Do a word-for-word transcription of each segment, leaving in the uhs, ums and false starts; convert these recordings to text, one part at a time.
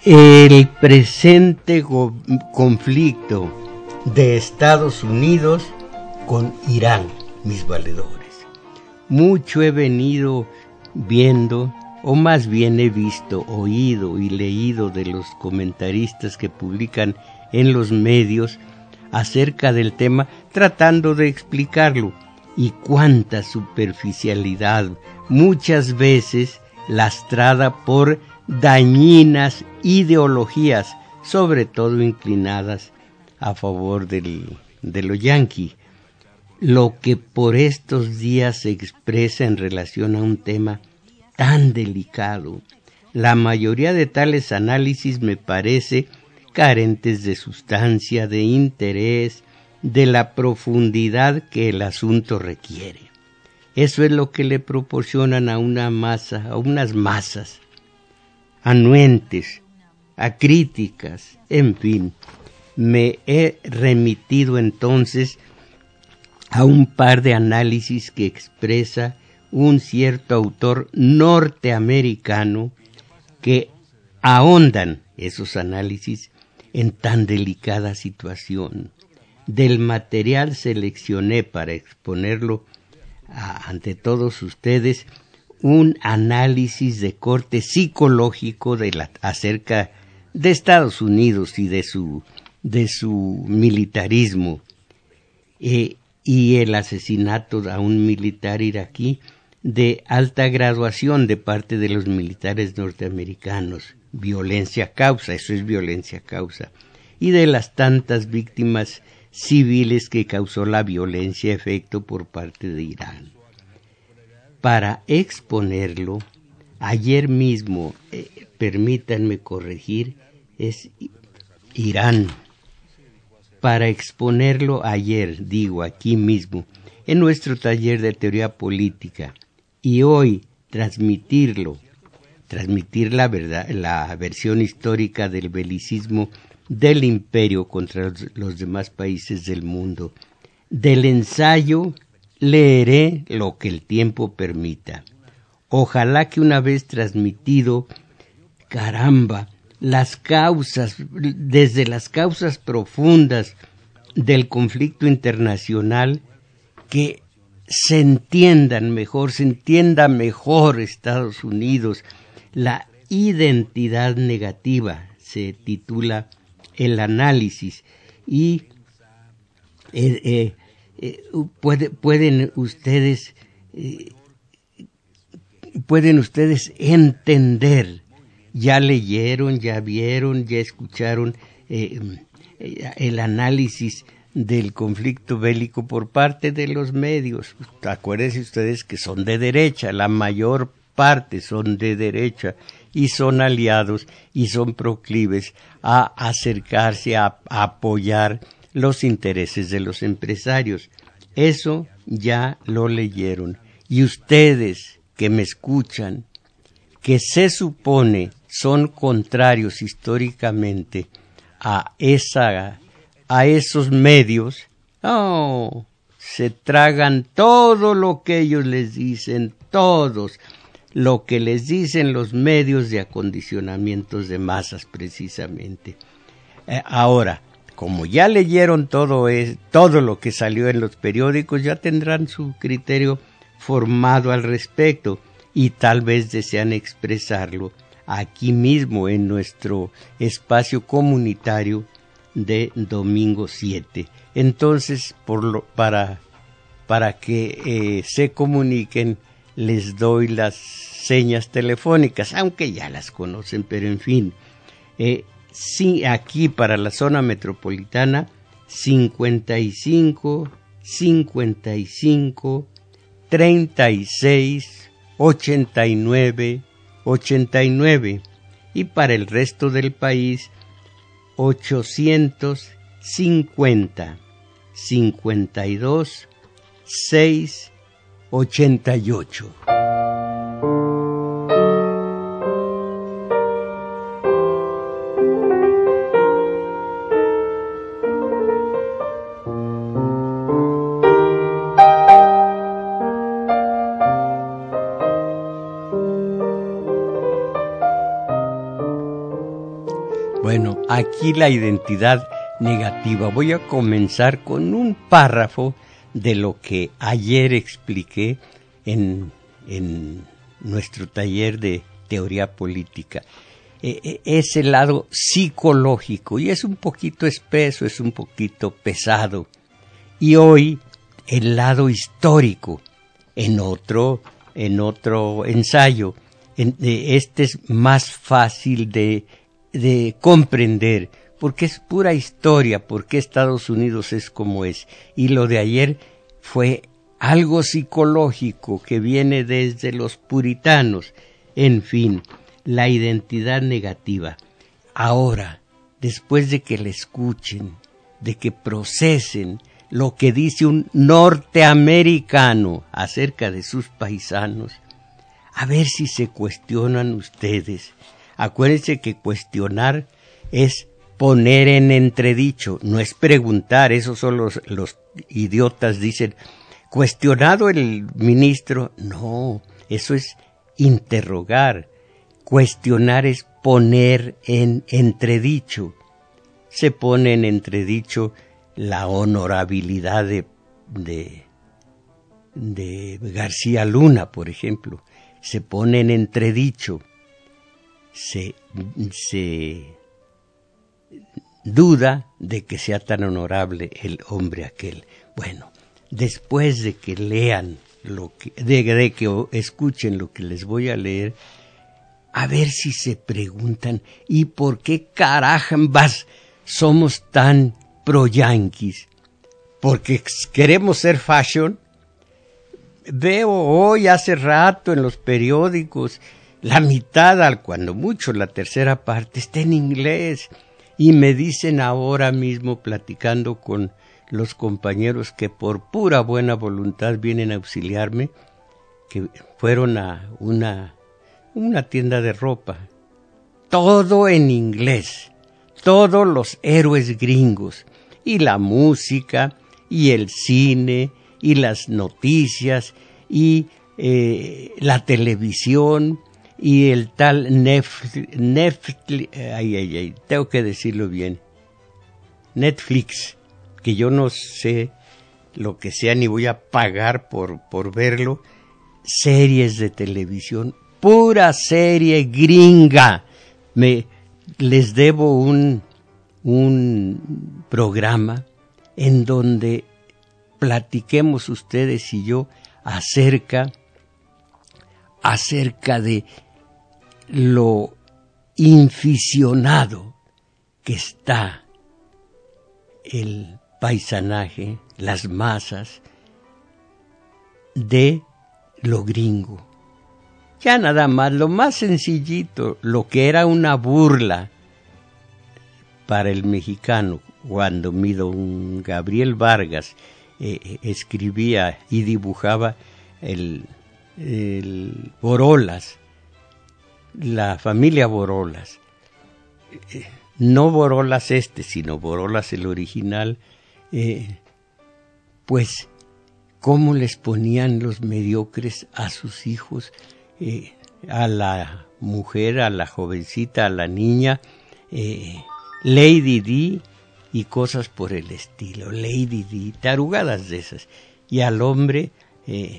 El presente go- conflicto de Estados Unidos con Irán, mis valedores. Mucho he venido viendo, o más bien he visto, oído y leído de los comentaristas que publican en los medios acerca del tema, tratando de explicarlo. Y cuánta superficialidad, muchas veces lastrada por dañinas ideologías, sobre todo inclinadas a favor del, de lo yanqui. Lo que por estos días se expresa en relación a un tema tan delicado. La mayoría de tales análisis me parece carentes de sustancia, de interés, de la profundidad que el asunto requiere. Eso es lo que le proporcionan a una masa, a unas masas anuentes, acríticas, en fin. Me he remitido entonces a un par de análisis que expresa un cierto autor norteamericano que ahondan esos análisis en tan delicada situación. Del material seleccioné para exponerlo a, ante todos ustedes un análisis de corte psicológico de la, acerca de Estados Unidos y de su, de su militarismo eh, y el asesinato a un militar iraquí de alta graduación de parte de los militares norteamericanos. Violencia causa, eso es violencia causa. Y de las tantas víctimas civiles que causó la violencia efecto por parte de Irán. Para exponerlo, ayer mismo, eh, permítanme corregir, es Irán. Para exponerlo ayer, digo aquí mismo, en nuestro taller de teoría política, y hoy transmitirlo, transmitir la verdad, la versión histórica del belicismo del imperio contra los, los demás países del mundo. Del ensayo leeré lo que el tiempo permita. Ojalá que una vez transmitido, caramba, las causas, desde las causas profundas del conflicto internacional, que se entiendan mejor, se entienda mejor Estados Unidos, la identidad negativa, se titula el análisis, y eh, eh, eh, puede, pueden ustedes eh, pueden ustedes entender, ya leyeron, ya vieron, ya escucharon eh, el análisis del conflicto bélico por parte de los medios. Acuérdense ustedes que son de derecha, la mayor parte son de derecha y son aliados y son proclives a acercarse a, a apoyar los intereses de los empresarios. Eso ya lo leyeron. Y ustedes que me escuchan, que se supone son contrarios históricamente a esa, a esos medios, oh, se tragan todo lo que ellos les dicen, todos, lo que les dicen los medios de acondicionamientos de masas precisamente. Eh, ahora, como ya leyeron todo, es, todo lo que salió en los periódicos, ya tendrán su criterio formado al respecto y tal vez desean expresarlo aquí mismo en nuestro espacio comunitario de domingo siete. Entonces, por lo, para, para que eh, se comuniquen, les doy las señas telefónicas, aunque ya las conocen, pero en fin. Eh, sí, aquí para la zona metropolitana, cincuenta y cinco, cincuenta y cinco, treinta y seis, ochenta y nueve, ochenta y nueve, y para el resto del país, ochocientos cincuenta, cincuenta y dos, seis, ochenta y ocho. aquí la identidad negativa. Voy a comenzar con un párrafo de lo que ayer expliqué en, en nuestro taller de teoría política. Eh, es el lado psicológico y es un poquito espeso, es un poquito pesado. Y hoy el lado histórico, en otro, en otro ensayo. En, eh, este es más fácil de, de comprender, porque es pura historia, porque Estados Unidos es como es. Y lo de ayer fue algo psicológico que viene desde los puritanos. En fin, la identidad negativa. Ahora, después de que le escuchen, de que procesen lo que dice un norteamericano acerca de sus paisanos, a ver si se cuestionan ustedes. Acuérdense que cuestionar es poner en entredicho, no es preguntar. Esos son los, los idiotas, dicen, cuestionado el ministro. No, eso es interrogar. Cuestionar es poner en entredicho. Se pone en entredicho la honorabilidad de, de, de García Luna, por ejemplo. Se pone en entredicho. Se, se duda de que sea tan honorable el hombre aquel. Bueno, después de que lean, lo que, de, de que escuchen lo que les voy a leer, a ver si se preguntan, ¿y por qué carambas somos tan pro-yanquis? ¿Porque queremos ser fashion? Veo hoy, hace rato, en los periódicos, la mitad, al cuando mucho, la tercera parte, está en inglés. Y me dicen ahora mismo, platicando con los compañeros que por pura buena voluntad vienen a auxiliarme, que fueron a una, una tienda de ropa. Todo en inglés. Todos los héroes gringos. Y la música, y el cine, y las noticias, y eh, la televisión, y el tal Netflix, Netflix, ay, ay, ay, tengo que decirlo bien, Netflix, que yo no sé lo que sea, ni voy a pagar por, por verlo, series de televisión, pura serie gringa. Me, les debo un, un programa en donde platiquemos ustedes y yo acerca, acerca de lo inficionado que está el paisanaje, las masas de lo gringo. Ya nada más, lo más sencillito, lo que era una burla para el mexicano, cuando mi don Gabriel Vargas eh, escribía y dibujaba el, el Borolas, la familia Borolas, eh, no Borolas este, sino Borolas el original, eh, pues cómo les ponían los mediocres a sus hijos, eh, a la mujer, a la jovencita, a la niña, eh, Lady Di y cosas por el estilo, Lady Di, tarugadas de esas, y al hombre, eh,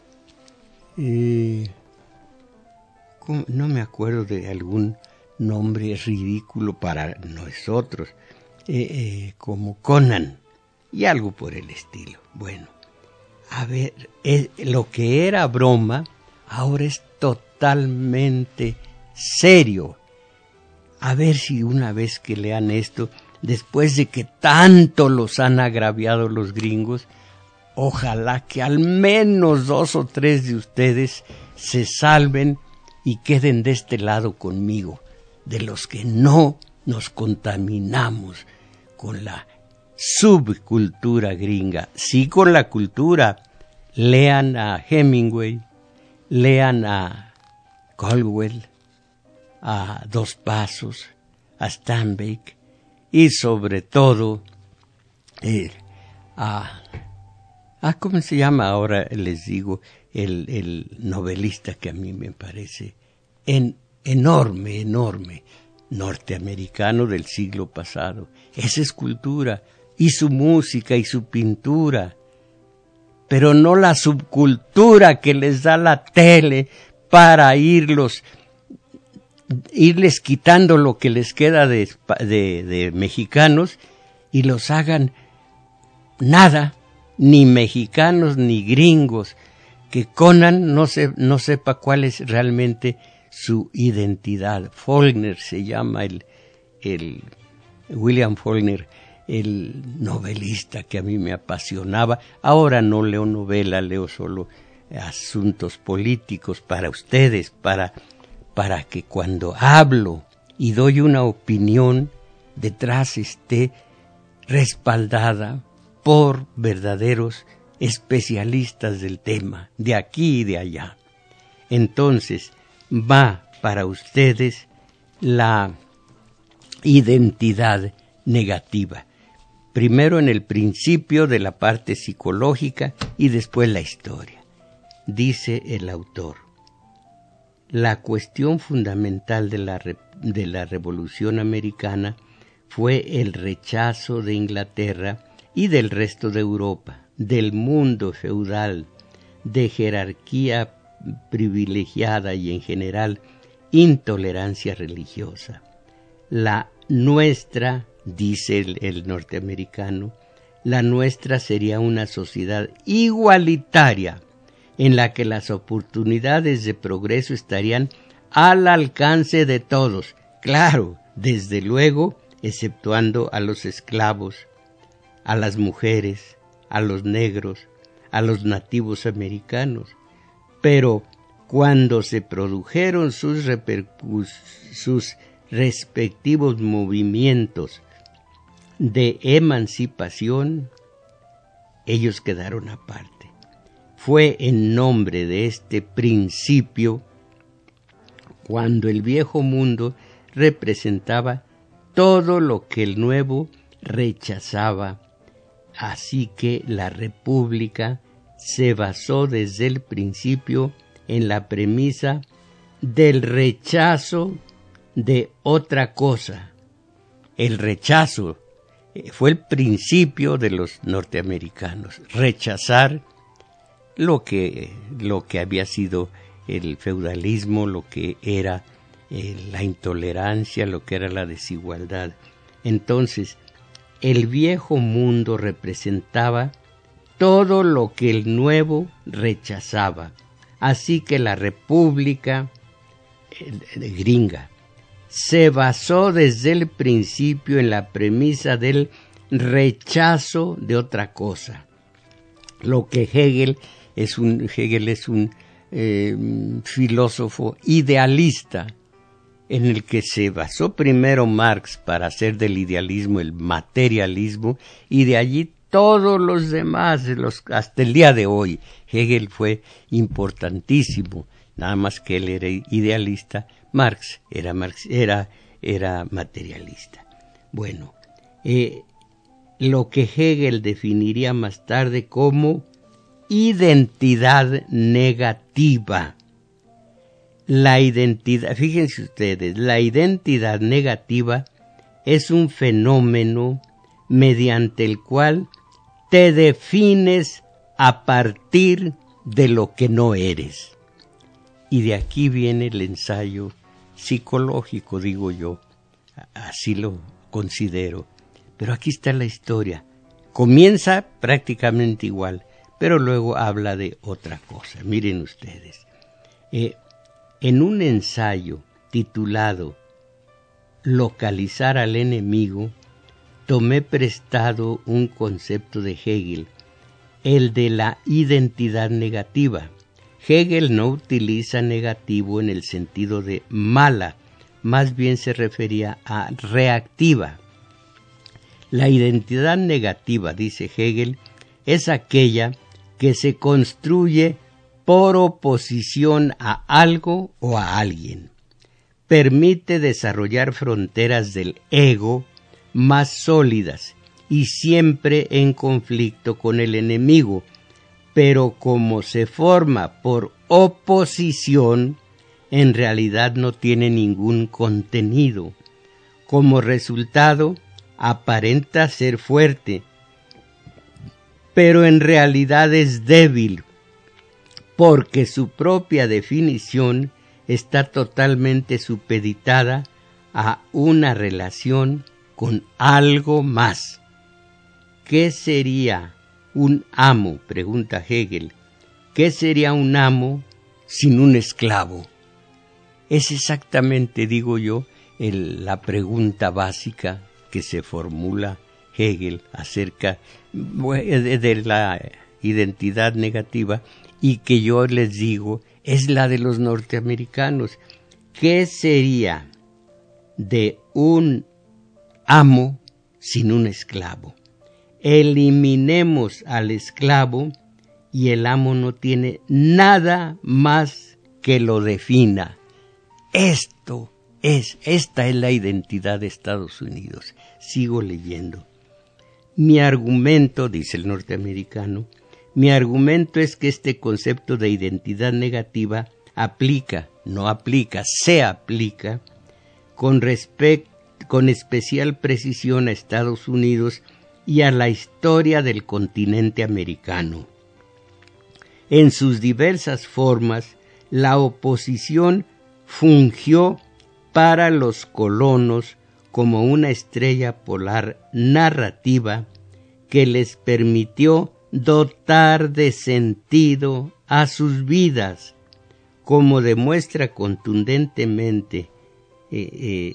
eh, no me acuerdo de algún nombre ridículo para nosotros, eh, eh, como Conan, y algo por el estilo. Bueno, a ver, eh, lo que era broma, ahora es totalmente serio. A ver si una vez que lean esto, después de que tanto los han agraviado los gringos, ojalá que al menos dos o tres de ustedes se salven y queden de este lado conmigo, de los que no nos contaminamos con la subcultura gringa, sí con la cultura. Lean a Hemingway, lean a Caldwell, a Dos Pasos, a Steinbeck y sobre todo eh, a, a ¿cómo se llama ahora? Les digo, el, el novelista que a mí me parece en, enorme, enorme, norteamericano del siglo pasado. Esa es cultura, y su música y su pintura, pero no la subcultura que les da la tele para irlos, irles quitando lo que les queda de, de, de mexicanos y los hagan nada, ni mexicanos ni gringos, que Conan no, se, no sepa cuál es realmente su identidad. Faulkner se llama el, el William Faulkner, el novelista que a mí me apasionaba. Ahora no leo novela, leo solo asuntos políticos para ustedes, para, para que cuando hablo y doy una opinión, detrás esté respaldada por verdaderos especialistas del tema, de aquí y de allá. Entonces, va para ustedes la identidad negativa. Primero en el principio de la parte psicológica y después la historia. Dice el autor: la cuestión fundamental de la, de la Revolución Americana fue el rechazo de Inglaterra y del resto de Europa, del mundo feudal, de jerarquía privilegiada y en general intolerancia religiosa. La nuestra, dice el, el norteamericano, la nuestra sería una sociedad igualitaria en la que las oportunidades de progreso estarían al alcance de todos, claro, desde luego, exceptuando a los esclavos, a las mujeres, a los negros, a los nativos americanos. Pero cuando se produjeron sus, repercus- sus respectivos movimientos de emancipación, ellos quedaron aparte. Fue en nombre de este principio cuando el viejo mundo representaba todo lo que el nuevo rechazaba. Así que la República se basó desde el principio en la premisa del rechazo de otra cosa. El rechazo fue el principio de los norteamericanos, rechazar lo que, lo que había sido el feudalismo, lo que era eh, la intolerancia, lo que era la desigualdad. Entonces, el viejo mundo representaba todo lo que el nuevo rechazaba. Así que la República eh, gringa se basó desde el principio en la premisa del rechazo de otra cosa. Lo que Hegel es un, Hegel es un eh, filósofo idealista, en el que se basó primero Marx para hacer del idealismo el materialismo, y de allí todos los demás, los, hasta el día de hoy. Hegel fue importantísimo, nada más que él era idealista, Marx era, Marx, era, era materialista. Bueno, eh, lo que Hegel definiría más tarde como identidad negativa. La identidad, fíjense ustedes, la identidad negativa es un fenómeno mediante el cual te defines a partir de lo que no eres. Y de aquí viene el ensayo psicológico, digo yo, así lo considero. Pero aquí está la historia. Comienza prácticamente igual, pero luego habla de otra cosa. Miren ustedes. Eh, en un ensayo titulado Localizar al enemigo, tomé prestado un concepto de Hegel, el de la identidad negativa. Hegel no utiliza negativo en el sentido de mala, más bien se refería a reactiva. La identidad negativa, dice Hegel, es aquella que se construye por oposición a algo o a alguien. Permite desarrollar fronteras del ego más sólidas y siempre en conflicto con el enemigo, pero como se forma por oposición, en realidad no tiene ningún contenido. Como resultado, aparenta ser fuerte, pero en realidad es débil, porque su propia definición está totalmente supeditada a una relación con algo más. ¿Qué sería un amo?, pregunta Hegel. ¿Qué sería un amo sin un esclavo? Es exactamente, digo yo, el, la pregunta básica que se formula Hegel acerca de, de la identidad negativa, y que yo les digo es la de los norteamericanos. ¿Qué sería de un amo sin un esclavo? Eliminemos al esclavo y el amo no tiene nada más que lo defina. Esto es, esta es la identidad de Estados Unidos. Sigo leyendo. Mi argumento, dice el norteamericano, mi argumento es que este concepto de identidad negativa aplica, no aplica, se aplica con respecto, con especial precisión a Estados Unidos y a la historia del continente americano. En sus diversas formas, la oposición fungió para los colonos como una estrella polar narrativa que les permitió dotar de sentido a sus vidas, como demuestra contundentemente eh, eh,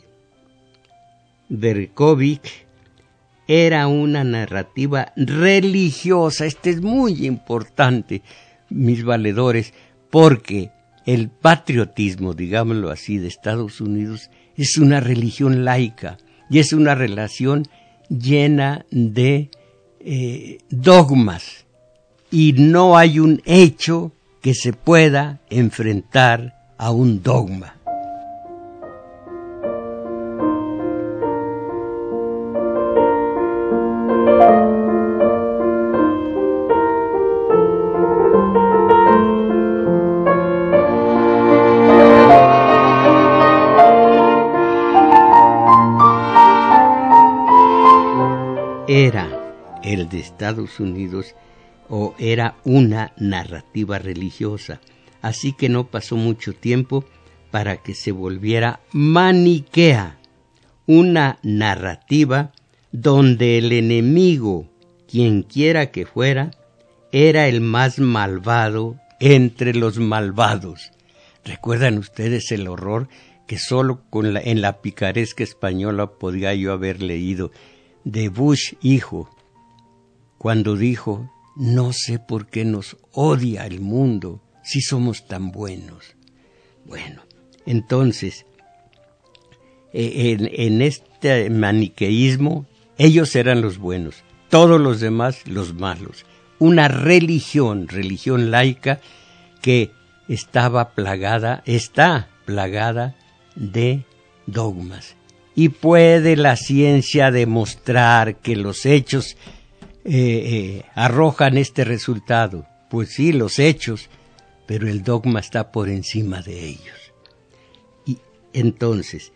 Berkovich. Era una narrativa religiosa. Este es muy importante, mis valedores, porque el patriotismo, digámoslo así, de Estados Unidos es una religión laica y es una relación llena de eh, dogmas, y no hay un hecho que se pueda enfrentar a un dogma. Era el de Estados Unidos, o era una narrativa religiosa, así que no pasó mucho tiempo para que se volviera maniquea, una narrativa donde el enemigo, quien quiera que fuera, era el más malvado entre los malvados. ¿Recuerdan ustedes el horror que solo con la, en la picaresca española podía yo haber leído de Bush hijo, cuando dijo: no sé por qué nos odia el mundo si somos tan buenos? Bueno, entonces, en, en este maniqueísmo, ellos eran los buenos, todos los demás los malos. Una religión, religión laica, que estaba plagada, está plagada de dogmas. Y puede la ciencia demostrar que los hechos eh, eh, arrojan este resultado. Pues sí, los hechos, pero el dogma está por encima de ellos. Y entonces,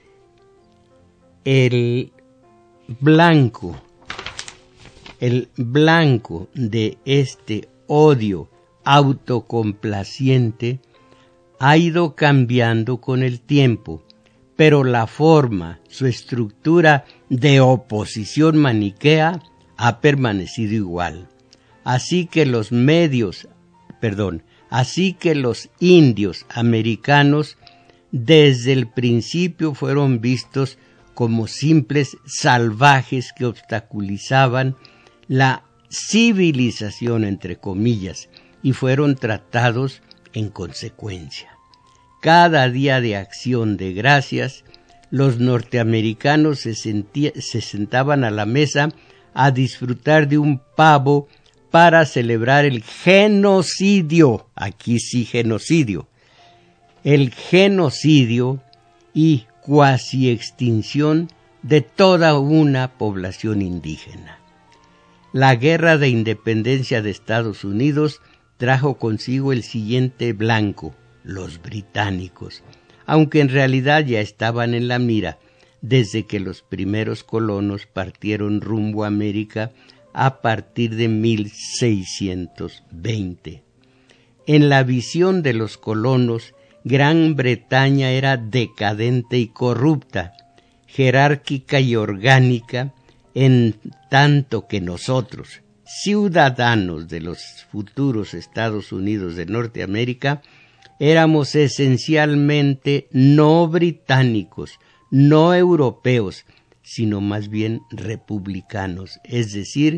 el blanco, el blanco de este odio autocomplaciente ha ido cambiando con el tiempo, pero la forma, su estructura de oposición maniquea ha permanecido igual. Así que los medios, perdón, así que los indios americanos desde el principio fueron vistos como simples salvajes que obstaculizaban la civilización, entre comillas, y fueron tratados en consecuencia. Cada día de acción de gracias, los norteamericanos se, sentía, se sentaban a la mesa a disfrutar de un pavo para celebrar el genocidio, aquí sí genocidio, el genocidio y cuasi extinción de toda una población indígena. La guerra de independencia de Estados Unidos trajo consigo el siguiente blanco: los británicos, aunque en realidad ya estaban en la mira. desde que los primeros colonos partieron rumbo a América a partir de mil seiscientos veinte. En la visión de los colonos, Gran Bretaña era decadente y corrupta, jerárquica y orgánica, en tanto que nosotros, ciudadanos de los futuros Estados Unidos de Norteamérica, éramos esencialmente no británicos, no europeos, sino más bien republicanos, es decir,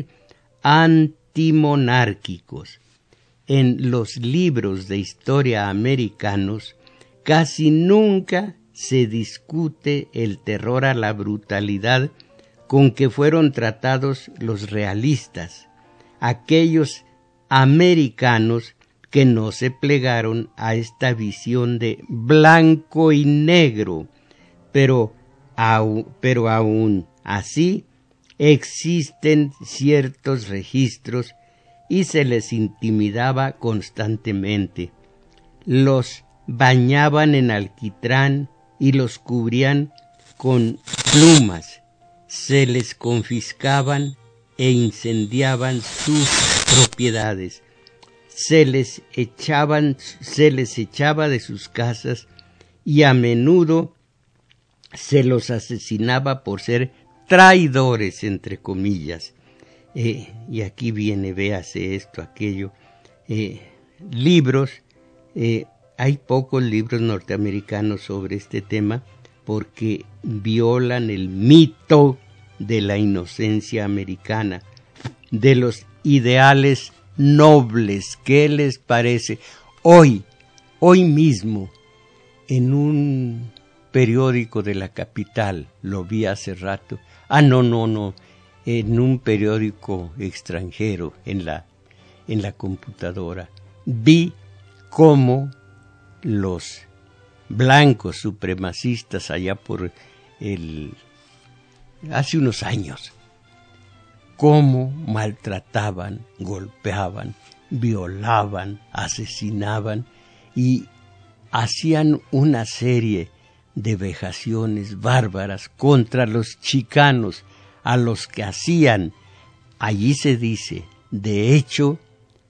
antimonárquicos. En los libros de historia americanos casi nunca se discute el terror a la brutalidad con que fueron tratados los realistas, aquellos americanos que no se plegaron a esta visión de blanco y negro, pero, au, pero aún así existen ciertos registros y se les intimidaba constantemente. Los bañaban en alquitrán y los cubrían con plumas, se les confiscaban e incendiaban sus propiedades, se les echaban, se les echaba de sus casas y a menudo se los asesinaba por ser traidores, entre comillas. Eh, y aquí viene, véase esto, aquello, eh, libros, eh, hay pocos libros norteamericanos sobre este tema porque violan el mito de la inocencia americana, de los ideales nobles. ¿Qué les parece? Hoy, hoy mismo, en un periódico de la capital, lo vi hace rato, ah, no, no, no, en un periódico extranjero, en la, en la computadora, vi cómo los blancos supremacistas allá por el, hace unos años, cómo maltrataban, golpeaban, violaban, asesinaban y hacían una serie de vejaciones bárbaras contra los chicanos, a los que hacían, allí se dice, de hecho,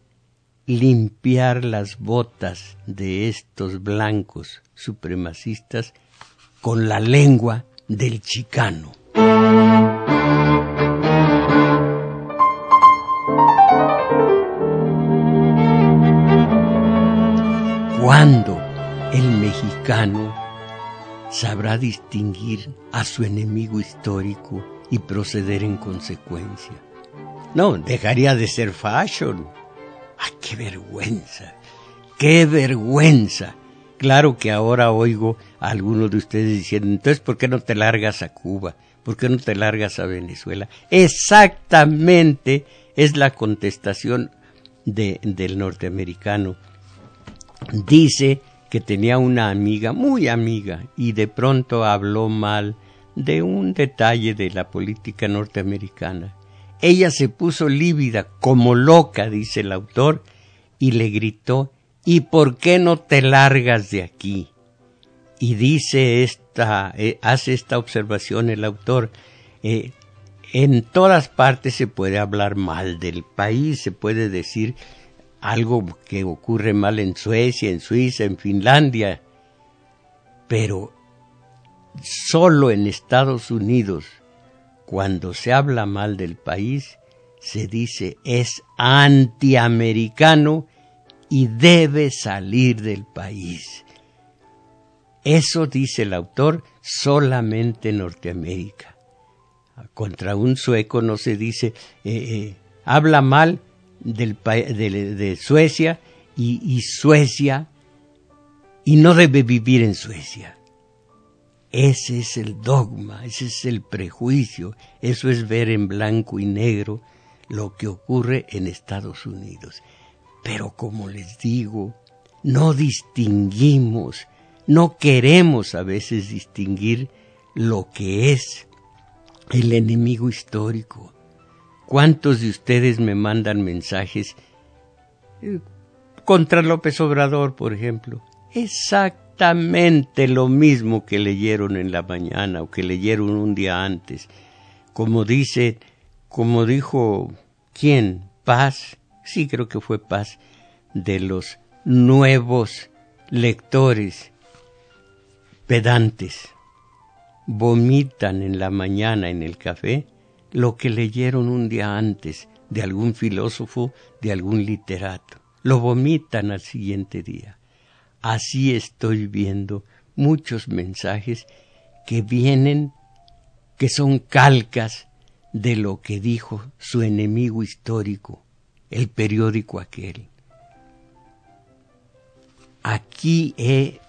limpiar las botas de estos blancos supremacistas con la lengua del chicano. ¿Cuándo el mexicano sabrá distinguir a su enemigo histórico y proceder en consecuencia? No, dejaría de ser fashion. ¡Ay, qué vergüenza! ¡Qué vergüenza! Claro que ahora oigo a algunos de ustedes diciendo, entonces, ¿por qué no te largas a Cuba? ¿Por qué no te largas a Venezuela? Exactamente es la contestación de, del norteamericano. Dice que tenía una amiga, muy amiga, y de pronto habló mal de un detalle de la política norteamericana. Ella se puso lívida, como loca, dice el autor, y le gritó, ¿y por qué no te largas de aquí? Y dice esta, eh, hace esta observación el autor, eh, en todas partes se puede hablar mal del país, se puede decir algo que ocurre mal en Suecia, en Suiza, en Finlandia, pero solo en Estados Unidos, cuando se habla mal del país, se dice es antiamericano y debe salir del país. Eso, dice el autor, solamente en Norteamérica. Contra un sueco no se dice, eh, eh, habla mal del pa- de, de Suecia y, y Suecia y no debe vivir en Suecia. Ese es el dogma, ese es el prejuicio, eso es ver en blanco y negro lo que ocurre en Estados Unidos. Pero como les digo, no distinguimos, no queremos a veces distinguir lo que es el enemigo histórico. ¿Cuántos de ustedes me mandan mensajes eh, contra López Obrador, por ejemplo? Exactamente. exactamente lo mismo que leyeron en la mañana o que leyeron un día antes. Como dice, como dijo, ¿quién? Paz, sí creo que fue Paz, de los nuevos lectores pedantes. Vomitan en la mañana en el café lo que leyeron un día antes de algún filósofo, de algún literato. Lo vomitan al siguiente día. Así estoy viendo muchos mensajes que vienen, que son calcas de lo que dijo su enemigo histórico, el periódico aquel. Aquí he,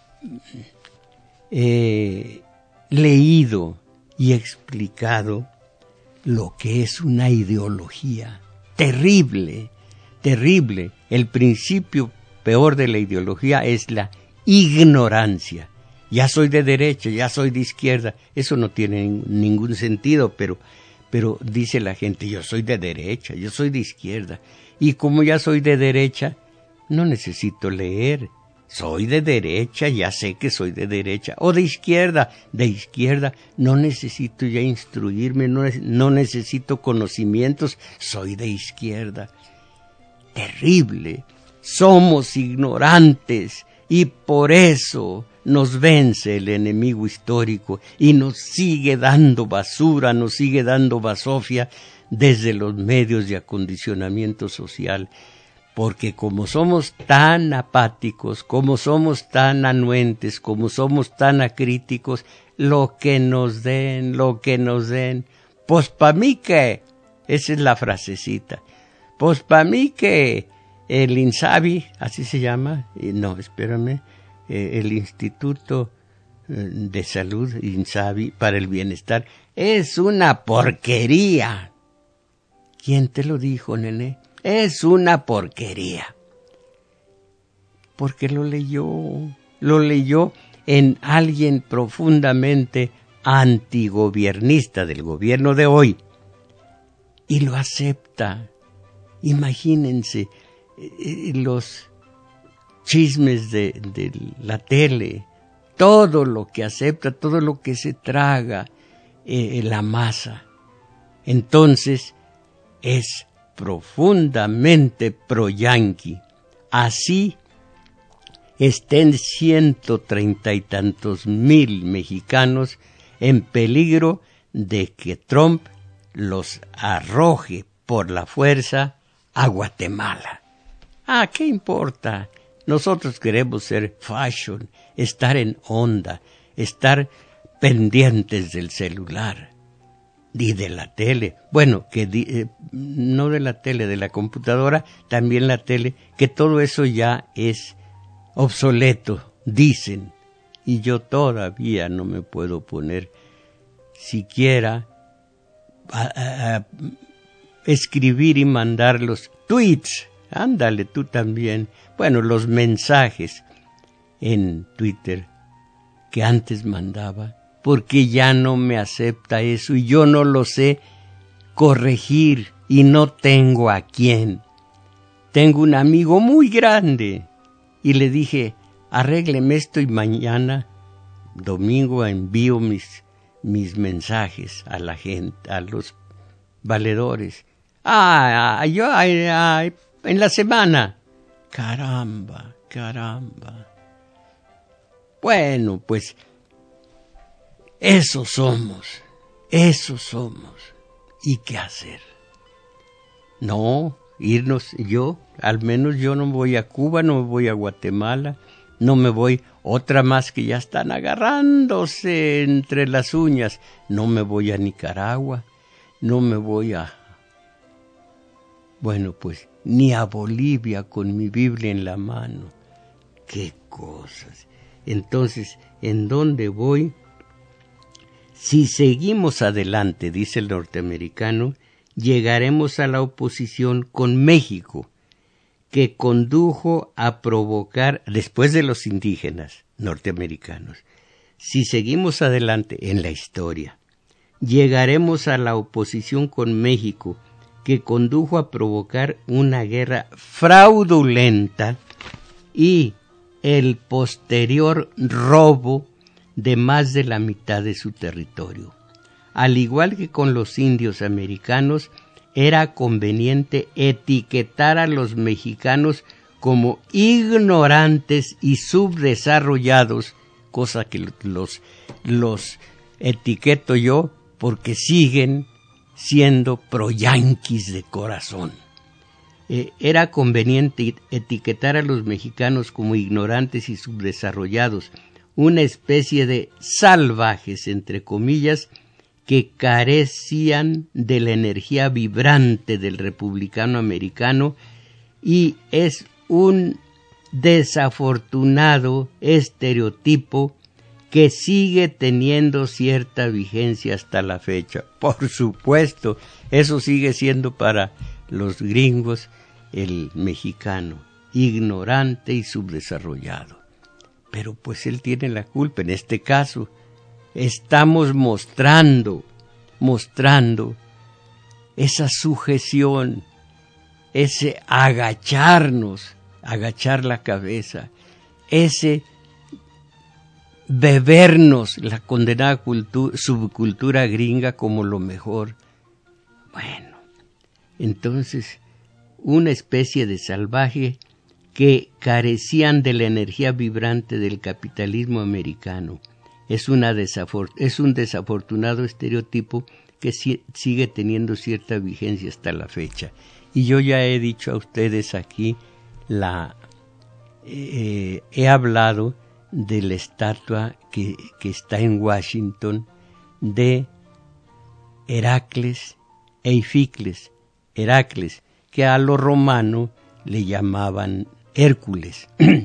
he leído y explicado lo que es una ideología terrible, terrible. El principio peor de la ideología es la ignorancia. Ya soy de derecha, ya soy de izquierda. Eso no tiene ningún sentido, pero, pero dice la gente, yo soy de derecha, yo soy de izquierda. Y como ya soy de derecha, no necesito leer. Soy de derecha, ya sé que soy de derecha. O de izquierda, de izquierda. No necesito ya instruirme, no, no necesito conocimientos. Soy de izquierda. Terrible. Somos ignorantes y por eso nos vence el enemigo histórico y nos sigue dando basura, nos sigue dando basofia desde los medios de acondicionamiento social. Porque como somos tan apáticos, como somos tan anuentes, como somos tan acríticos, lo que nos den, lo que nos den, pues pa' mí que, esa es la frasecita, pues pa' mí que el INSABI, así se llama, no, espérame, eh, el Instituto de Salud, INSABI, para el Bienestar, es una porquería. ¿Quién te lo dijo, nene? Es una porquería. Porque lo leyó, lo leyó en alguien profundamente antigobiernista del gobierno de hoy. Y lo acepta. Imagínense eh, los chismes de, de la tele, todo lo que acepta, todo lo que se traga eh, la masa. Entonces es profundamente pro-yanqui. Así estén ciento treinta y tantos mil mexicanos en peligro de que Trump los arroje por la fuerza a Guatemala. Ah, ¿qué importa? Nosotros queremos ser fashion, estar en onda, estar pendientes del celular y de la tele. Bueno, que di, eh, no de la tele, de la computadora, también la tele, que todo eso ya es obsoleto, dicen. Y yo todavía no me puedo poner siquiera a, a, a escribir y mandar los tweets. Ándale, tú también. Bueno, los mensajes en Twitter que antes mandaba, porque ya no me acepta eso y yo no lo sé corregir y no tengo a quién. Tengo un amigo muy grande y le dije, arrégleme esto y mañana, domingo, envío mis, mis mensajes a la gente, a los valedores. Ah, yo, ay, ay, en la semana. Caramba, caramba. Bueno, pues eso somos, eso somos. ¿Y qué hacer? No, irnos, yo, al menos yo no voy a Cuba, no me voy a Guatemala, no me voy, otra más que ya están agarrándose entre las uñas, no me voy a Nicaragua, no me voy a, bueno, pues, ni a Bolivia con mi Biblia en la mano. ¡Qué cosas! Entonces, ¿en dónde voy? Si seguimos adelante, dice el norteamericano, llegaremos a la oposición con México, que condujo a provocar, después de los indígenas norteamericanos, si seguimos adelante en la historia, llegaremos a la oposición con México, que condujo a provocar una guerra fraudulenta y el posterior robo de más de la mitad de su territorio. Al igual que con los indios americanos, era conveniente etiquetar a los mexicanos como ignorantes y subdesarrollados, cosa que los, los etiqueto yo porque siguen siendo proyanquis de corazón. Eh, era conveniente etiquetar a los mexicanos como ignorantes y subdesarrollados, una especie de salvajes, entre comillas, que carecían de la energía vibrante del republicano americano, y es un desafortunado estereotipo que sigue teniendo cierta vigencia hasta la fecha. Por supuesto, eso sigue siendo para los gringos el mexicano, ignorante y subdesarrollado. Pero pues él tiene la culpa. En este caso, estamos mostrando, mostrando esa sujeción, ese agacharnos, agachar la cabeza, ese bebernos la condenada cultu- subcultura gringa como lo mejor. Bueno, entonces, una especie de salvaje que carecían de la energía vibrante del capitalismo americano. Es, una desafor- es un desafortunado estereotipo que si- sigue teniendo cierta vigencia hasta la fecha. Y yo ya he dicho a ustedes aquí, la eh, he hablado de la estatua que, que está en Washington de Heracles e Ificles. Heracles, que a lo romano le llamaban Hércules.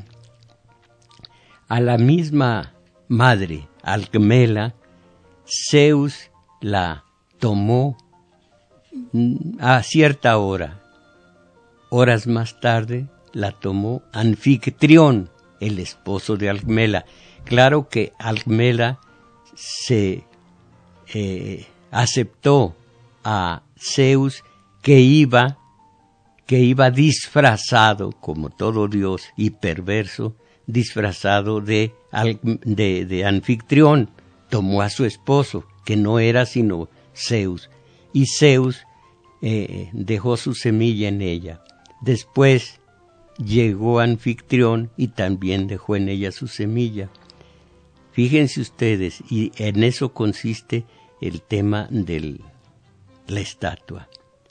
A la misma madre, Alcmela, Zeus la tomó a cierta hora. Horas más tarde la tomó Anfitrión, el esposo de Alcmela. Claro que Alcmela se eh, aceptó a Zeus, que iba, que iba disfrazado, como todo dios, y perverso, disfrazado de, de, de Anfitrión. Tomó a su esposo, que no era sino Zeus, y Zeus eh, dejó su semilla en ella. Después llegó Anfitrión y también dejó en ella su semilla. Fíjense ustedes, y en eso consiste el tema de la estatua.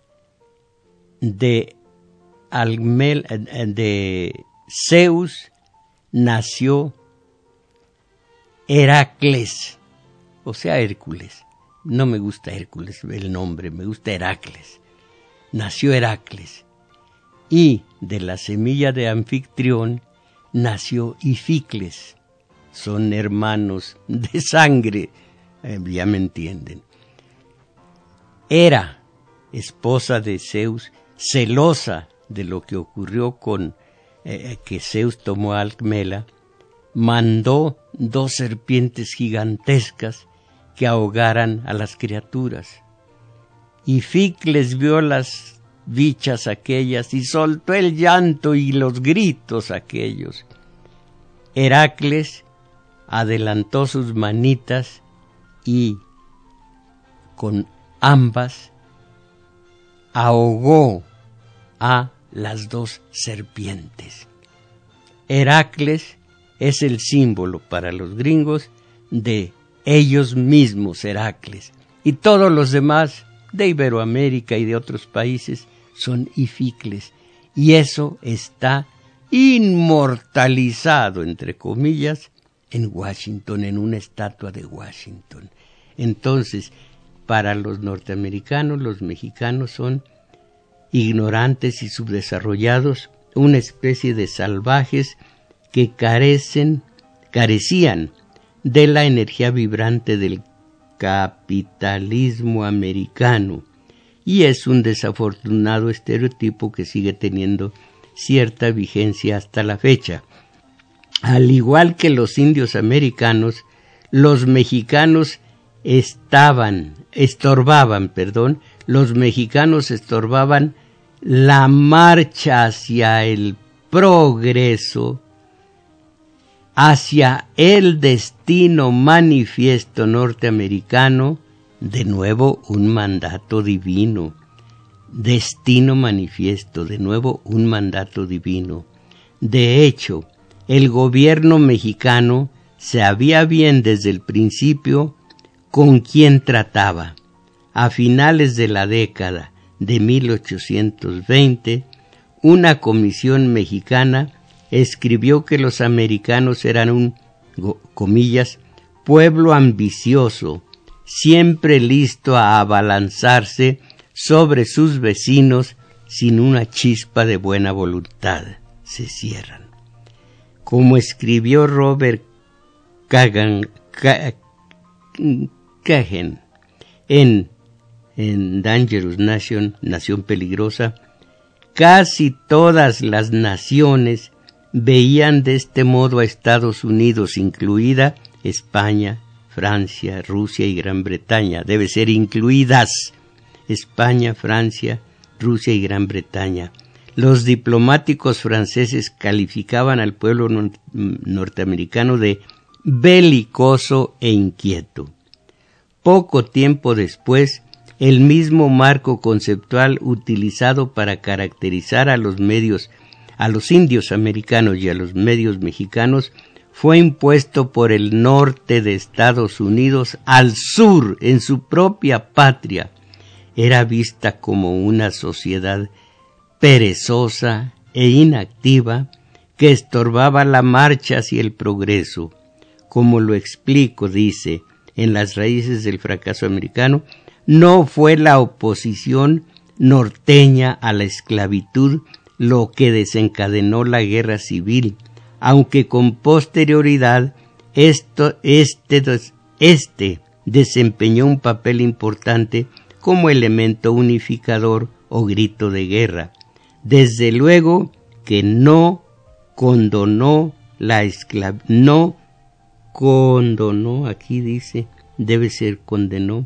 De, Almel, de Zeus nació Heracles, o sea, Hércules. No me gusta Hércules el nombre, me gusta Heracles. Nació Heracles. Y de la semilla de Anfitrión nació Ificles. Son hermanos de sangre, eh, ya me entienden. Hera, esposa de Zeus, celosa de lo que ocurrió con eh, que Zeus tomó a Alcmela, mandó dos serpientes gigantescas que ahogaran a las criaturas. Ificles vio las bichas aquellas y soltó el llanto y los gritos aquellos. Heracles adelantó sus manitas y con ambas ahogó a las dos serpientes. Heracles es el símbolo para los gringos de ellos mismos, Heracles, y todos los demás de Iberoamérica y de otros países son Ificles, y eso está inmortalizado, entre comillas, en Washington, en una estatua de Washington. Entonces, para los norteamericanos, los mexicanos son ignorantes y subdesarrollados, una especie de salvajes que carecen, carecían de la energía vibrante del capitalismo americano, y es un desafortunado estereotipo que sigue teniendo cierta vigencia hasta la fecha. Al igual que los indios americanos, los mexicanos estaban, estorbaban, perdón, los mexicanos estorbaban la marcha hacia el progreso hacia el destino manifiesto norteamericano, de nuevo un mandato divino. Destino manifiesto, de nuevo un mandato divino. De hecho, el gobierno mexicano sabía bien desde el principio con quién trataba. A finales de la década de mil ochocientos veinte, una comisión mexicana escribió que los americanos eran un, comillas, pueblo ambicioso, siempre listo a abalanzarse sobre sus vecinos sin una chispa de buena voluntad. Se cierran. Como escribió Robert Kagan, Kagan en, en Dangerous Nation, Nación Peligrosa, casi todas las naciones veían de este modo a Estados Unidos, incluida España, Francia, Rusia y Gran Bretaña. Debe ser incluidas España, Francia, Rusia y Gran Bretaña. Los diplomáticos franceses calificaban al pueblo norteamericano de belicoso e inquieto. Poco tiempo después, el mismo marco conceptual utilizado para caracterizar a los medios, a los indios americanos y a los medios mexicanos fue impuesto por el norte de Estados Unidos al sur, en su propia patria. Era vista como una sociedad perezosa e inactiva que estorbaba la marcha hacia el progreso. Como lo explico, dice, en Las raíces del fracaso americano, no fue la oposición norteña a la esclavitud lo que desencadenó la guerra civil, aunque con posterioridad esto, este, este desempeñó un papel importante como elemento unificador o grito de guerra. Desde luego que no condonó la esclavitud, no condonó, aquí dice, debe ser condenó,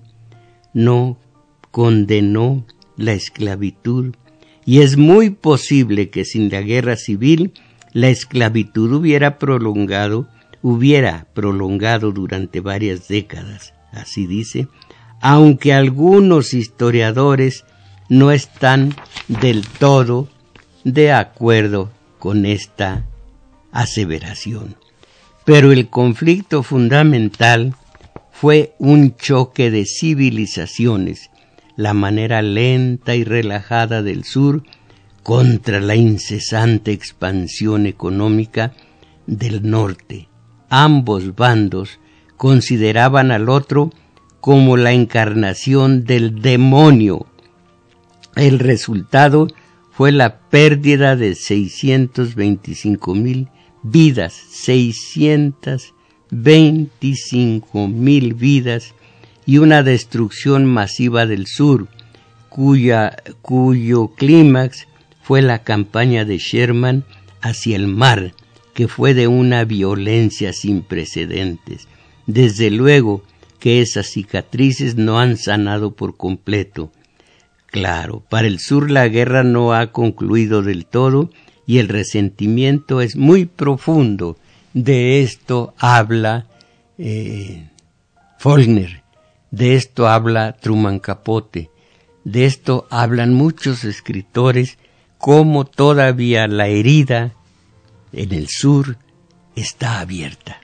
no condenó la esclavitud, y es muy posible que sin la guerra civil la esclavitud hubiera prolongado, hubiera prolongado durante varias décadas, así dice, aunque algunos historiadores no están del todo de acuerdo con esta aseveración. Pero el conflicto fundamental fue un choque de civilizaciones, la manera lenta y relajada del sur contra la incesante expansión económica del norte. Ambos bandos consideraban al otro como la encarnación del demonio. El resultado fue la pérdida de seiscientos veinticinco mil vidas, seiscientos veinticinco mil vidas y una destrucción masiva del sur, cuya, cuyo clímax fue la campaña de Sherman hacia el mar, que fue de una violencia sin precedentes. Desde luego que esas cicatrices no han sanado por completo. Claro, para el sur la guerra no ha concluido del todo y el resentimiento es muy profundo. De esto habla eh, Faulkner, de esto habla Truman Capote, de esto hablan muchos escritores, cómo todavía la herida en el sur está abierta.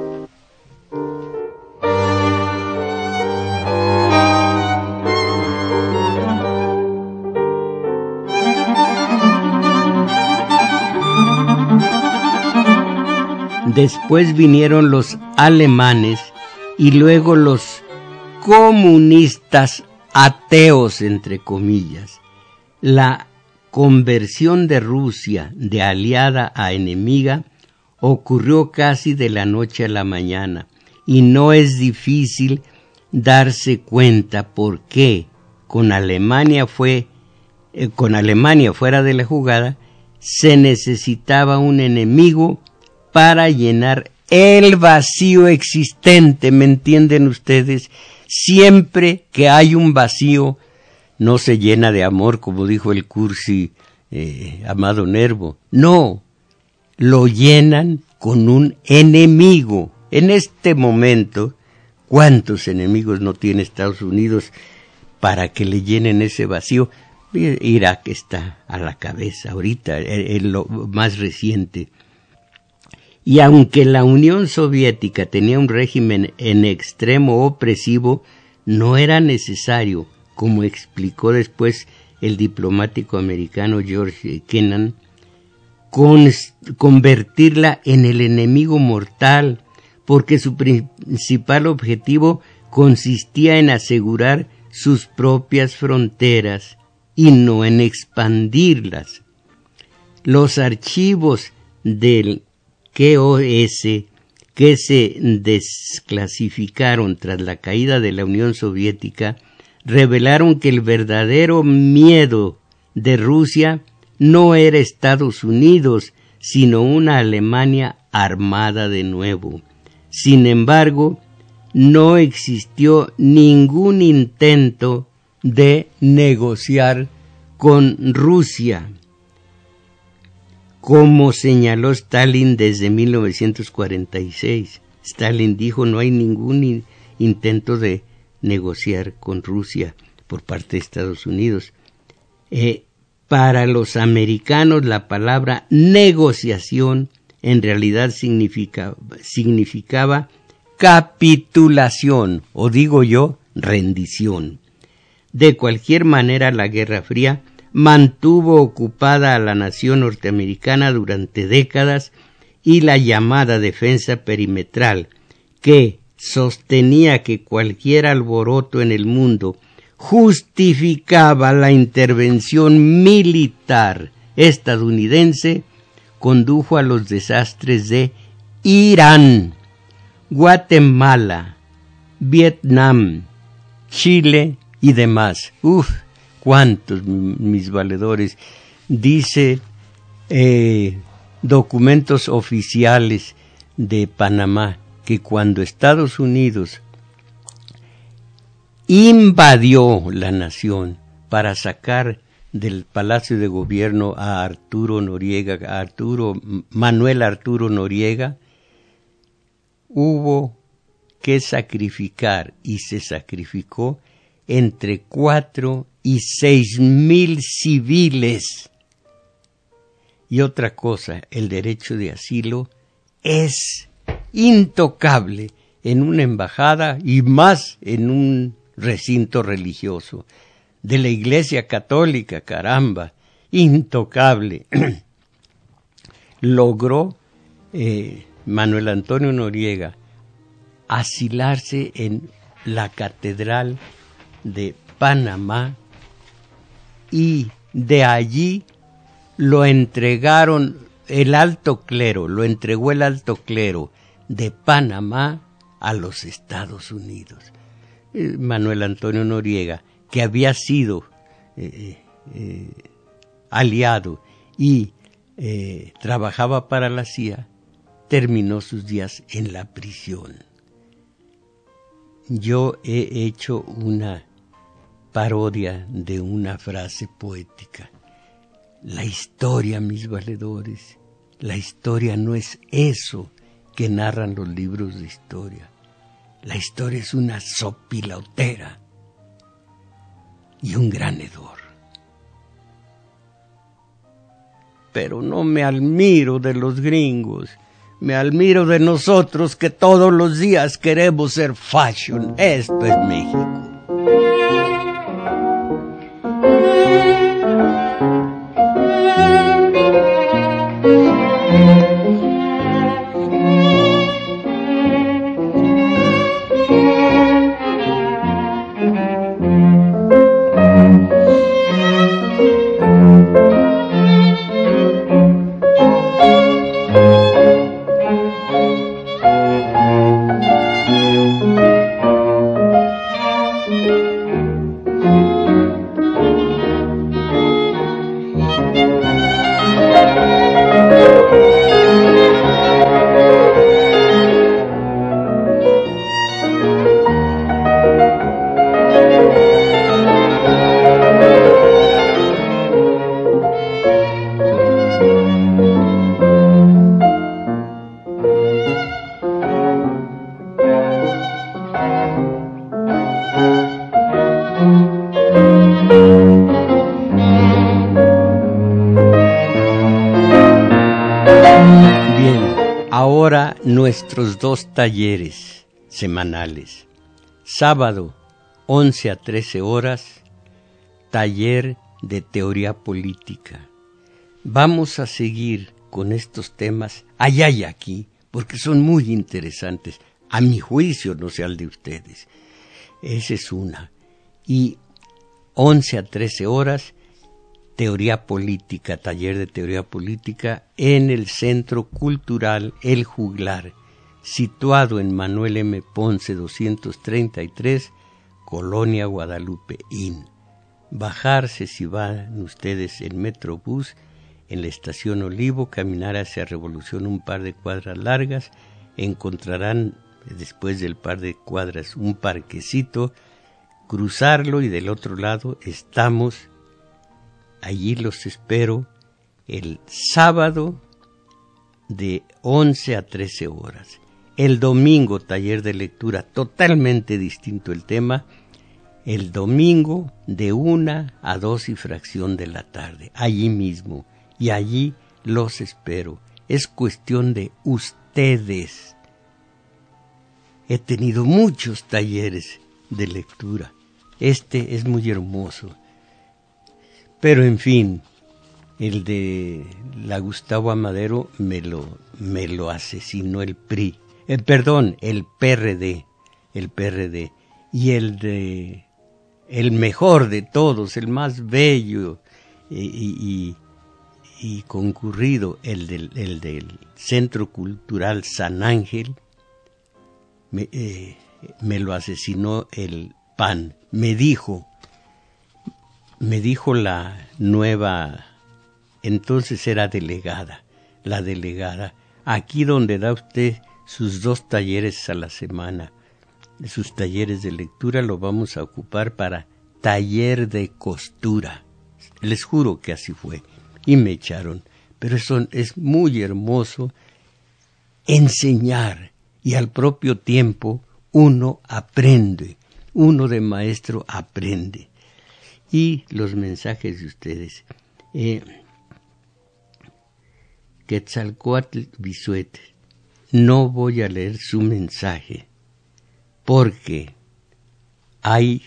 Después vinieron los alemanes y luego los comunistas ateos, entre comillas. La conversión de Rusia de aliada a enemiga ocurrió casi de la noche a la mañana y no es difícil darse cuenta por qué con Alemania fue eh, con Alemania fuera de la jugada se necesitaba un enemigo para llenar el vacío existente. ¿Me entienden ustedes? Siempre que hay un vacío, no se llena de amor, como dijo el cursi eh, Amado Nervo. No, lo llenan con un enemigo. En este momento, ¿cuántos enemigos no tiene Estados Unidos para que le llenen ese vacío? Irak está a la cabeza ahorita, es lo más reciente. Y aunque la Unión Soviética tenía un régimen en extremo opresivo, no era necesario, como explicó después el diplomático americano George Kennan, con, convertirla en el enemigo mortal, porque su principal objetivo consistía en asegurar sus propias fronteras y no en expandirlas. Los archivos del K O S que se desclasificaron tras la caída de la Unión Soviética revelaron que el verdadero miedo de Rusia no era Estados Unidos, sino una Alemania armada de nuevo. Sin embargo, no existió ningún intento de negociar con Rusia. Como señaló Stalin desde mil novecientos cuarenta y seis, Stalin dijo no hay ningún in- intento de negociar con Rusia por parte de Estados Unidos. Eh, para los americanos la palabra negociación en realidad significa, significaba capitulación, o digo yo, rendición. De cualquier manera, la Guerra Fría mantuvo ocupada a la nación norteamericana durante décadas y la llamada defensa perimetral, que sostenía que cualquier alboroto en el mundo justificaba la intervención militar estadounidense, condujo a los desastres de Irán, Guatemala, Vietnam, Chile y demás. Uf, cuántos, mis valedores. Dice eh, documentos oficiales de Panamá que cuando Estados Unidos invadió la nación para sacar del Palacio de Gobierno a Arturo Noriega, a Arturo, Manuel Arturo Noriega, hubo que sacrificar, y se sacrificó, entre cuatro y seis mil civiles. Y otra cosa, el derecho de asilo es intocable en una embajada y más en un recinto religioso. De la Iglesia Católica, caramba, intocable. Logró eh, Manuel Antonio Noriega asilarse en la Catedral de Panamá y de allí lo entregaron el alto clero, lo entregó el alto clero de Panamá a los Estados Unidos. Eh, Manuel Antonio Noriega, que había sido eh, eh, aliado y eh, trabajaba para la C I A, terminó sus días en la prisión. Yo he hecho una parodia de una frase poética. La historia, mis valedores, la historia no es eso que narran los libros de historia. La historia es una sopilotera y un gran hedor. Pero no me admiro de los gringos, me admiro de nosotros que todos los días queremos ser fashion. Esto es México. Bien, ahora nuestros dos talleres semanales. Sábado, once a trece horas, taller de teoría política. Vamos a seguir con estos temas allá y aquí, porque son muy interesantes, a mi juicio, no sé al de ustedes. Esa es una. Y once a trece horas, teoría política, taller de teoría política en el Centro Cultural El Juglar, situado en Manuel M. Ponce doscientos treinta y tres, Colonia Guadalupe Inn. Bajarse si van ustedes en Metrobús, en la estación Olivo, caminar hacia Revolución un par de cuadras largas, encontrarán después del par de cuadras un parquecito, cruzarlo y del otro lado estamos. Allí los espero el sábado de once a trece horas. El domingo, taller de lectura, totalmente distinto el tema. El domingo de una a dos y fracción de la tarde, allí mismo. Y allí los espero. Es cuestión de ustedes. He tenido muchos talleres de lectura. Este es muy hermoso. Pero en fin, el de la Gustavo Amadero me lo, me lo asesinó el P R I. Eh, perdón, el P R D. El P R D. Y el de, el mejor de todos, el más bello y, y, y concurrido, el del, el del Centro Cultural San Ángel, me, eh, me lo asesinó el P A N. Me dijo... Me dijo la nueva, entonces era delegada, la delegada, aquí donde da usted sus dos talleres a la semana, sus talleres de lectura lo vamos a ocupar para taller de costura. Les juro que así fue. Y me echaron. Pero eso es muy hermoso enseñar y al propio tiempo uno aprende, uno de maestro aprende. Y los mensajes de ustedes. Eh, Quetzalcóatl Bisuet, no voy a leer su mensaje porque hay,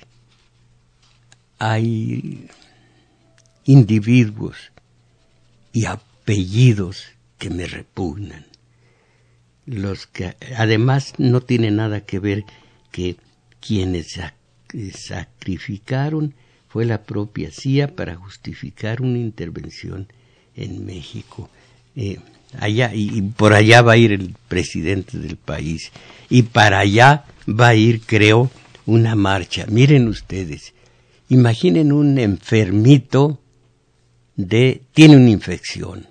hay individuos y apellidos que me repugnan. Los que además no tiene nada que ver que quienes sac- sacrificaron fue la propia C I A para justificar una intervención en México. Eh, allá y, y por allá va a ir el presidente del país y para allá va a ir, creo, una marcha. Miren ustedes, imaginen un enfermito de tiene una infección,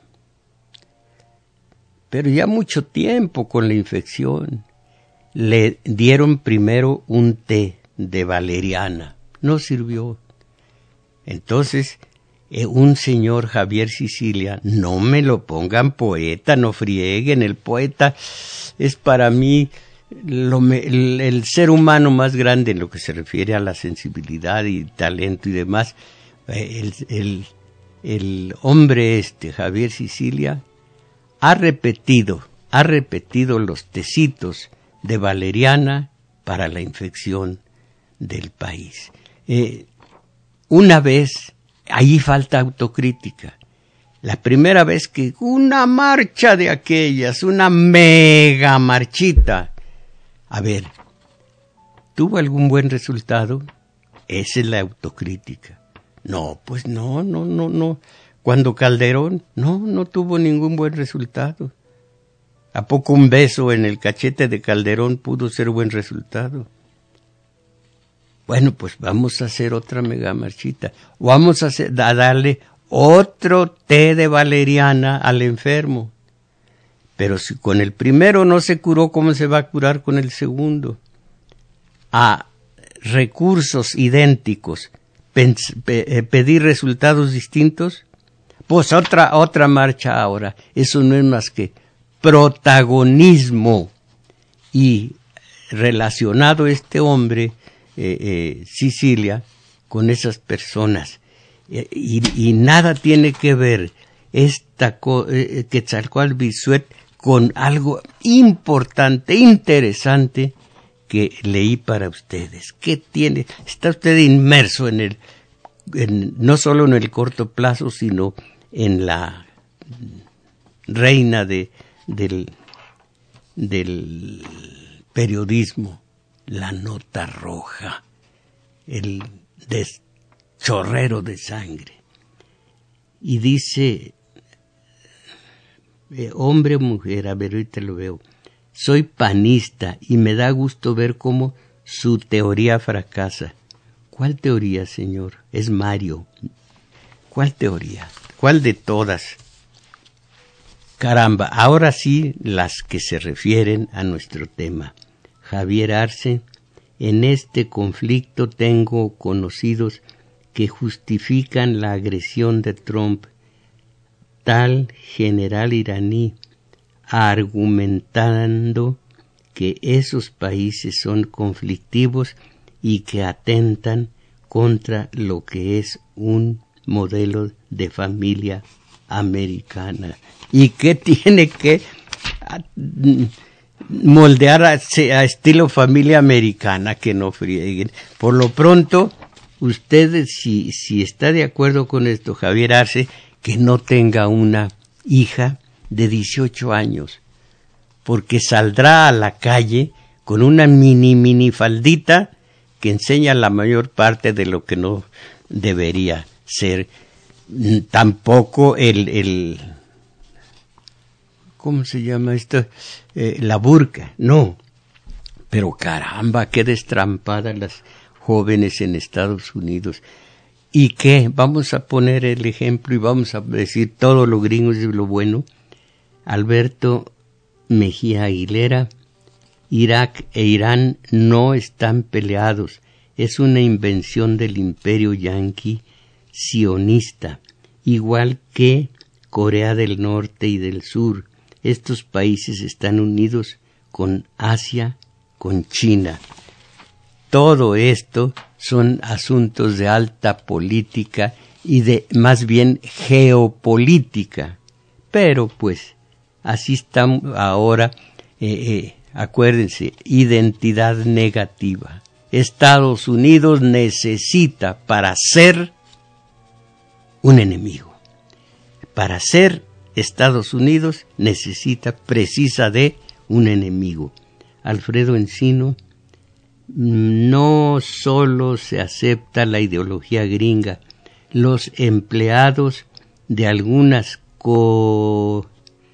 pero ya mucho tiempo con la infección. Le dieron primero un té de valeriana, no sirvió. Entonces, eh, un señor Javier Sicilia, no me lo pongan poeta, no frieguen, el poeta es para mí lo me, el, el ser humano más grande en lo que se refiere a la sensibilidad y talento y demás. Eh, el, el, el hombre este, Javier Sicilia, ha repetido, ha repetido los tecitos de valeriana para la infección del país. Eh, Una vez, ahí falta autocrítica, la primera vez que una marcha de aquellas, una mega marchita, a ver, ¿tuvo algún buen resultado? Esa es la autocrítica. No, pues no, no, no, no. Cuando Calderón, no, no tuvo ningún buen resultado. ¿A poco un beso en el cachete de Calderón pudo ser buen resultado? Bueno, pues vamos a hacer otra mega marchita. Vamos a, hacer, a darle otro té de valeriana al enfermo. Pero si con el primero no se curó, ¿cómo se va a curar con el segundo? A recursos idénticos, pens, pe, pedir resultados distintos. Pues otra, otra marcha ahora. Eso no es más que protagonismo. Y relacionado este hombre, Eh, eh, Sicilia, con esas personas eh, y, y nada tiene que ver esta co- eh, Quetzalcóatl Bisuet con algo importante, interesante que leí para ustedes. ¿Qué tiene? Está usted inmerso en el, en, no solo en el corto plazo, sino en la reina de, del, del periodismo, la nota roja, el chorrero de sangre. Y dice, eh, hombre o mujer, a ver, ahorita lo veo, soy panista y me da gusto ver cómo su teoría fracasa. ¿Cuál teoría, señor? Es Mario. ¿Cuál teoría? ¿Cuál de todas? Caramba, ahora sí las que se refieren a nuestro tema. Javier Arce, en este conflicto tengo conocidos que justifican la agresión de Trump. Tal general iraní, argumentando que esos países son conflictivos y que atentan contra lo que es un modelo de familia americana. ¿Y qué tiene que moldear a, a estilo familia americana? Que no frieguen. Por lo pronto, ustedes, si, si está de acuerdo con esto, Javier Arce, que no tenga una hija de dieciocho años, porque saldrá a la calle con una mini mini faldita que enseña la mayor parte de lo que no debería ser. Tampoco el, el ¿cómo se llama esto? Eh, la burka, no. Pero caramba, qué destrampadas las jóvenes en Estados Unidos. ¿Y qué? Vamos a poner el ejemplo y vamos a decir todo lo gringo es lo bueno. Alberto Mejía Aguilera, Irak e Irán no están peleados. Es una invención del imperio yanqui sionista, igual que Corea del Norte y del Sur. Estos países están unidos con Asia, con China. Todo esto son asuntos de alta política y de más bien geopolítica. Pero pues así estamos ahora, eh, eh, acuérdense, identidad negativa. Estados Unidos necesita para ser un enemigo. Para ser Estados Unidos necesita, precisa de un enemigo. Alfredo Encino, no solo se acepta la ideología gringa, los empleados de algunas co-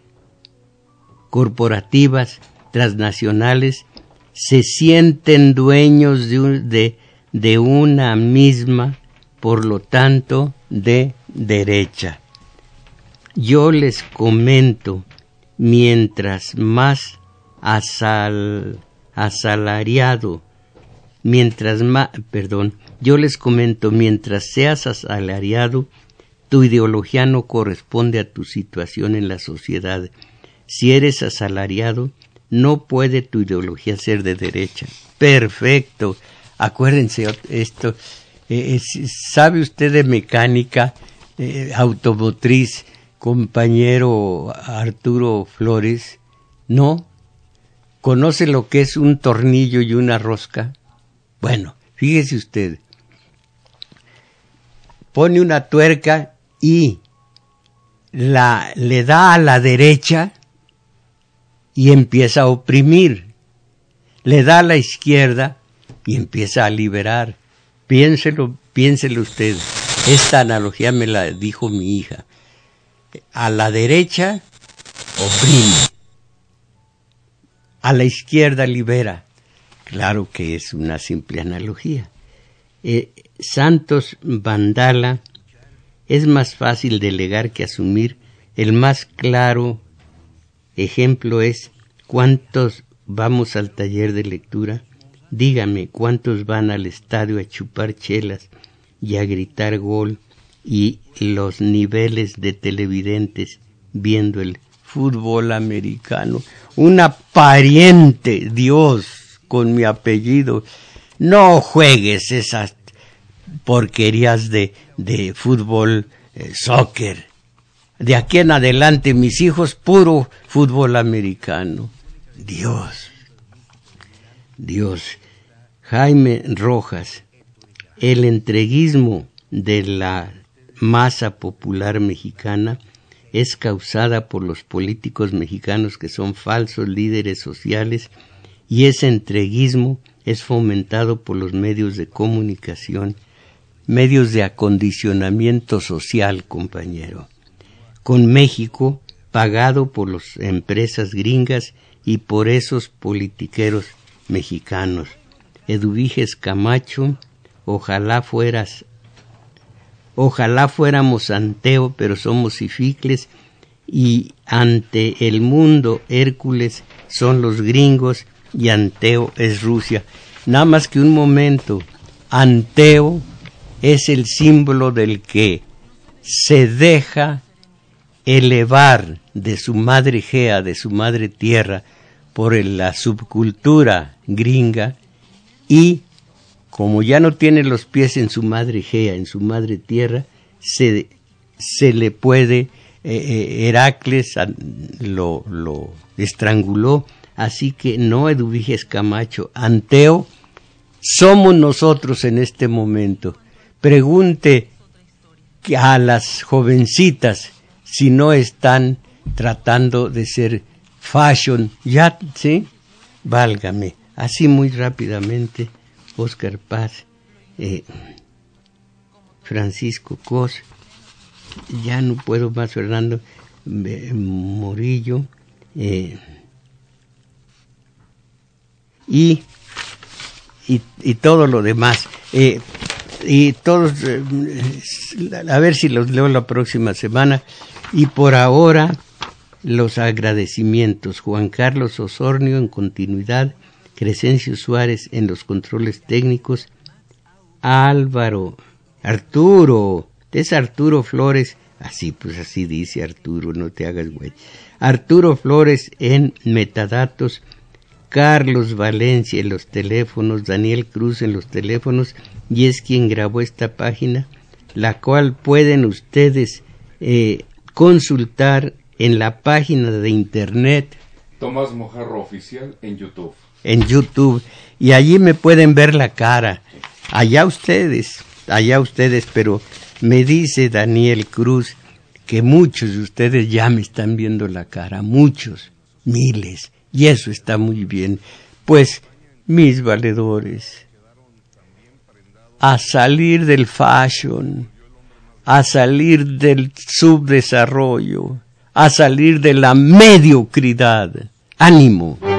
corporativas transnacionales se sienten dueños de, un, de, de una misma, por lo tanto, de derecha. Yo les comento, mientras más asal, asalariado, mientras más, perdón, yo les comento, mientras seas asalariado, tu ideología no corresponde a tu situación en la sociedad. Si eres asalariado, no puede tu ideología ser de derecha. Perfecto. Acuérdense esto. Eh, ¿Sabe usted de mecánica eh, automotriz, compañero Arturo Flores? ¿No? ¿Conoce lo que es un tornillo y una rosca? Bueno, fíjese usted. Pone una tuerca y la, le da a la derecha y empieza a oprimir. Le da a la izquierda y empieza a liberar. Piénselo, piénselo usted. Esta analogía me la dijo mi hija. A la derecha, oprime. A la izquierda, libera. Claro que es una simple analogía. Eh, Santos Vandala, es más fácil delegar que asumir. El más claro ejemplo es, ¿cuántos vamos al taller de lectura? Dígame, ¿cuántos van al estadio a chupar chelas y a gritar gol y los niveles de televidentes viendo el fútbol americano? Una pariente, Dios, con mi apellido. No juegues esas porquerías de, de fútbol, eh, soccer. de aquí en adelante mis hijos puro fútbol americano. Dios, Dios. Jaime Rojas, el entreguismo de la masa popular mexicana es causada por los políticos mexicanos que son falsos líderes sociales, y ese entreguismo es fomentado por los medios de comunicación, medios de acondicionamiento social, compañero, con México pagado por las empresas gringas y por esos politiqueros mexicanos. Eduviges Camacho, ojalá fueras, ojalá fuéramos Anteo, pero somos Ificles, y ante el mundo Hércules son los gringos y Anteo es Rusia. Nada más que un momento, Anteo es el símbolo del que se deja elevar de su madre Gea, de su madre tierra, por la subcultura gringa, y como ya no tiene los pies en su madre Gea, en su madre tierra, se, se le puede, eh, Heracles lo, lo estranguló, así que no Eduviges Camacho, Anteo somos nosotros en este momento. Pregunte a las jovencitas si no están tratando de ser fashion, ya, ¿sí? Válgame. Así muy rápidamente, Óscar Paz, eh, Francisco Cos, ya no puedo más, Fernando eh, Morillo, eh, y, y, y todo lo demás. Eh, y todos, eh, a ver si los leo la próxima semana. Y por ahora, los agradecimientos. Juan Carlos Osornio en continuidad, Crescencio Suárez en los controles técnicos, Álvaro, Arturo, es Arturo Flores, así pues así dice Arturo, no te hagas güey, Arturo Flores en metadatos, Carlos Valencia en los teléfonos, Daniel Cruz en los teléfonos, y es quien grabó esta página, la cual pueden ustedes eh, consultar en la página de internet Tomás Mojarro Oficial en YouTube. En YouTube, y allí me pueden ver la cara. Allá ustedes, allá ustedes, pero me dice Daniel Cruz que muchos de ustedes ya me están viendo la cara, muchos, miles, y eso está muy bien. Pues, mis valedores, a salir del fashion, a salir del subdesarrollo, a salir de la mediocridad. ¡Ánimo!